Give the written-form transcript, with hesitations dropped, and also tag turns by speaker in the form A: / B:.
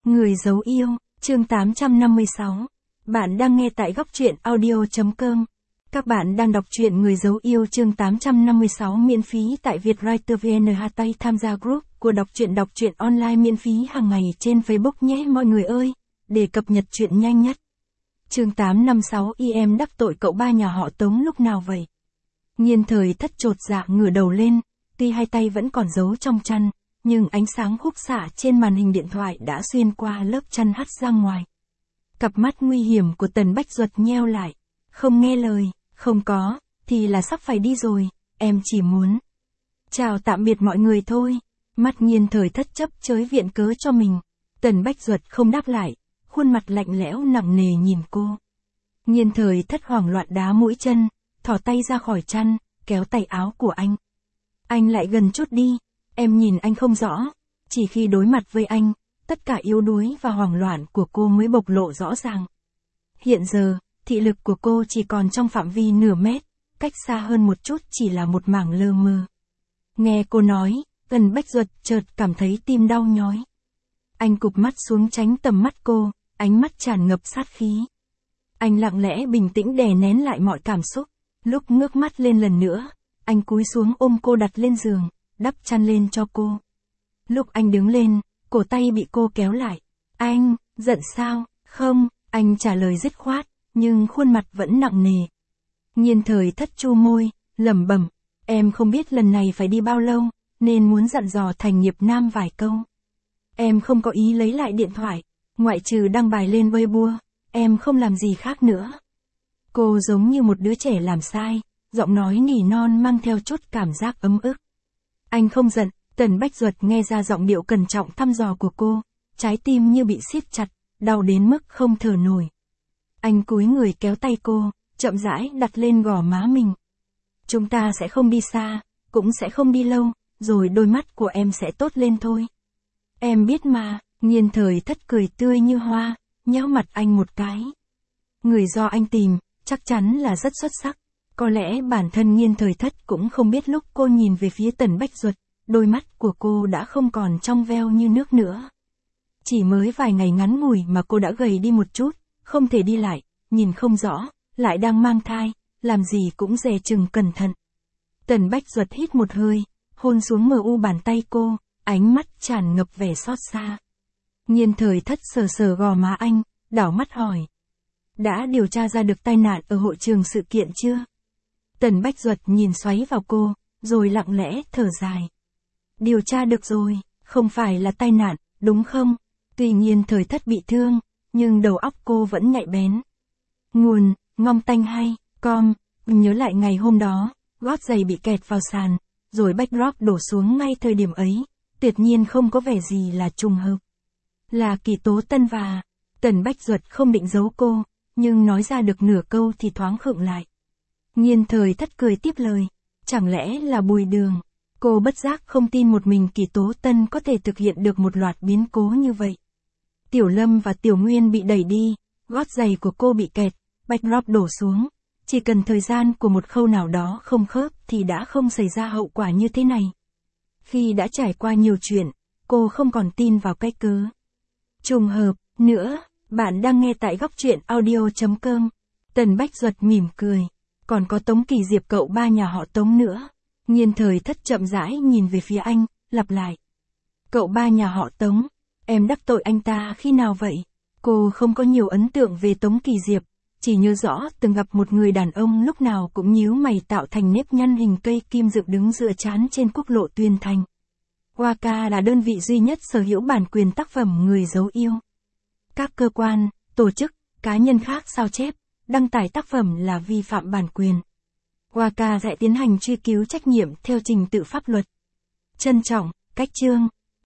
A: Người giấu yêu, chương 856. Bạn đang nghe tại góc truyện audio.com. Các bạn đang đọc truyện Người giấu yêu chương 856 miễn phí tại Vietwriter VN. Tay tham gia group của đọc truyện online miễn phí hàng ngày trên Facebook nhé mọi người ơi, để cập nhật truyện nhanh nhất. Chương 856 em đắc tội cậu ba nhà họ Tống lúc nào vậy? Nhiên Thời Thất chột dạ ngửa đầu lên, tuy hai tay vẫn còn giấu trong chăn, nhưng ánh sáng khúc xạ trên màn hình điện thoại đã xuyên qua lớp chăn hắt ra ngoài. Cặp mắt nguy hiểm của Tần Bách Duật nheo lại, không nghe lời, không có, thì là sắp phải đi rồi, em chỉ muốn chào tạm biệt mọi người thôi. Mắt Nhiên Thời Thất chấp chới viện cớ cho mình. Tần Bách Duật không đáp lại, khuôn mặt lạnh lẽo nặng nề nhìn cô. Nhiên Thời Thất hoảng loạn đá mũi chân, thò tay ra khỏi chăn, kéo tay áo của anh. Anh lại gần chút đi, em nhìn anh không rõ. Chỉ khi đối mặt với anh, tất cả yếu đuối và hoảng loạn của cô mới bộc lộ rõ ràng. Hiện giờ, thị lực của cô chỉ còn trong phạm vi nửa mét, cách xa hơn một chút chỉ là một mảng lơ mơ. Nghe cô nói, Tần Bách Duật chợt cảm thấy tim đau nhói. Anh cụp mắt xuống tránh tầm mắt cô, ánh mắt tràn ngập sát khí. Anh lặng lẽ bình tĩnh đè nén lại mọi cảm xúc. Lúc ngước mắt lên lần nữa, anh cúi xuống ôm cô đặt lên giường, đắp chăn lên cho cô. Lúc anh đứng lên, cổ tay bị cô kéo lại. Anh, giận sao? Không, anh trả lời dứt khoát, nhưng khuôn mặt vẫn nặng nề. Nhiên Thời Thất chu môi, lẩm bẩm, em không biết lần này phải đi bao lâu, nên muốn dặn dò Thành Nghiệp Nam vài câu. Em không có ý lấy lại điện thoại, ngoại trừ đăng bài lên Weibo, em không làm gì khác nữa. Cô giống như một đứa trẻ làm sai, giọng nói nỉ non mang theo chút cảm giác ấm ức. Anh không giận. Tần Bách Duật nghe ra giọng điệu cẩn trọng thăm dò của cô, trái tim như bị siết chặt, đau đến mức không thở nổi. Anh cúi người kéo tay cô, chậm rãi đặt lên gò má mình. Chúng ta sẽ không đi xa, cũng sẽ không đi lâu, rồi đôi mắt của em sẽ tốt lên thôi. Em biết mà. Nhiên Thời Thất cười tươi như hoa, nhéo mặt anh một cái. Người do anh tìm, chắc chắn là rất xuất sắc. Có lẽ bản thân Nhiên Thời Thất cũng không biết lúc cô nhìn về phía Tần Bách Duật, đôi mắt của cô đã không còn trong veo như nước nữa. Chỉ mới vài ngày ngắn ngủi mà cô đã gầy đi một chút, không thể đi lại, nhìn không rõ, lại đang mang thai, làm gì cũng dè chừng cẩn thận. Tần Bách Duật hít một hơi, hôn xuống mờ u bàn tay cô, ánh mắt tràn ngập vẻ xót xa. Nhiên Thời Thất sờ sờ gò má anh, đảo mắt hỏi. Đã điều tra ra được tai nạn ở hội trường sự kiện chưa? Tần Bách Duật nhìn xoáy vào cô, rồi lặng lẽ thở dài. Điều tra được rồi, không phải là tai nạn, đúng không? Tuy Nhiên Thời Thất bị thương, nhưng đầu óc cô vẫn nhạy bén. Nguồn, Ngong Tanh hay, com, nhớ lại ngày hôm đó, gót giày bị kẹt vào sàn, rồi backdrop đổ xuống ngay thời điểm ấy, tuyệt nhiên không có vẻ gì là trùng hợp. Là Kỳ Tố Tân và... Tần Bách Duật không định giấu cô, nhưng nói ra được nửa câu thì thoáng khựng lại. Nhiên Thời Thất cười tiếp lời, chẳng lẽ là Bùi Đường? Cô bất giác không tin một mình Kỳ Tố Tân có thể thực hiện được một loạt biến cố như vậy. Tiểu Lâm và Tiểu Nguyên bị đẩy đi, gót giày của cô bị kẹt, backdrop đổ xuống. Chỉ cần thời gian của một khâu nào đó không khớp thì đã không xảy ra hậu quả như thế này. Khi đã trải qua nhiều chuyện, cô không còn tin vào cái cớ trùng hợp nữa. Bạn đang nghe tại góc truyện audio.com. Tần Bách Duật mỉm cười. Còn có Tống Kỳ Diệp cậu ba nhà họ Tống nữa. Nhiên Thời Thất chậm rãi nhìn về phía anh, lặp lại. Cậu ba nhà họ Tống, em đắc tội anh ta khi nào vậy? Cô không có nhiều ấn tượng về Tống Kỳ Diệp, chỉ nhớ rõ từng gặp một người đàn ông lúc nào cũng nhíu mày tạo thành nếp nhăn hình cây kim dựng đứng dựa trán trên quốc lộ Tuyên Thành. Waka là đơn vị duy nhất sở hữu bản quyền tác phẩm Người giấu yêu. Các cơ quan, tổ chức, cá nhân khác sao chép, đăng tải tác phẩm là vi phạm bản quyền. Waka sẽ tiến hành truy cứu trách nhiệm theo trình tự pháp luật. Trân trọng, Cách Chương.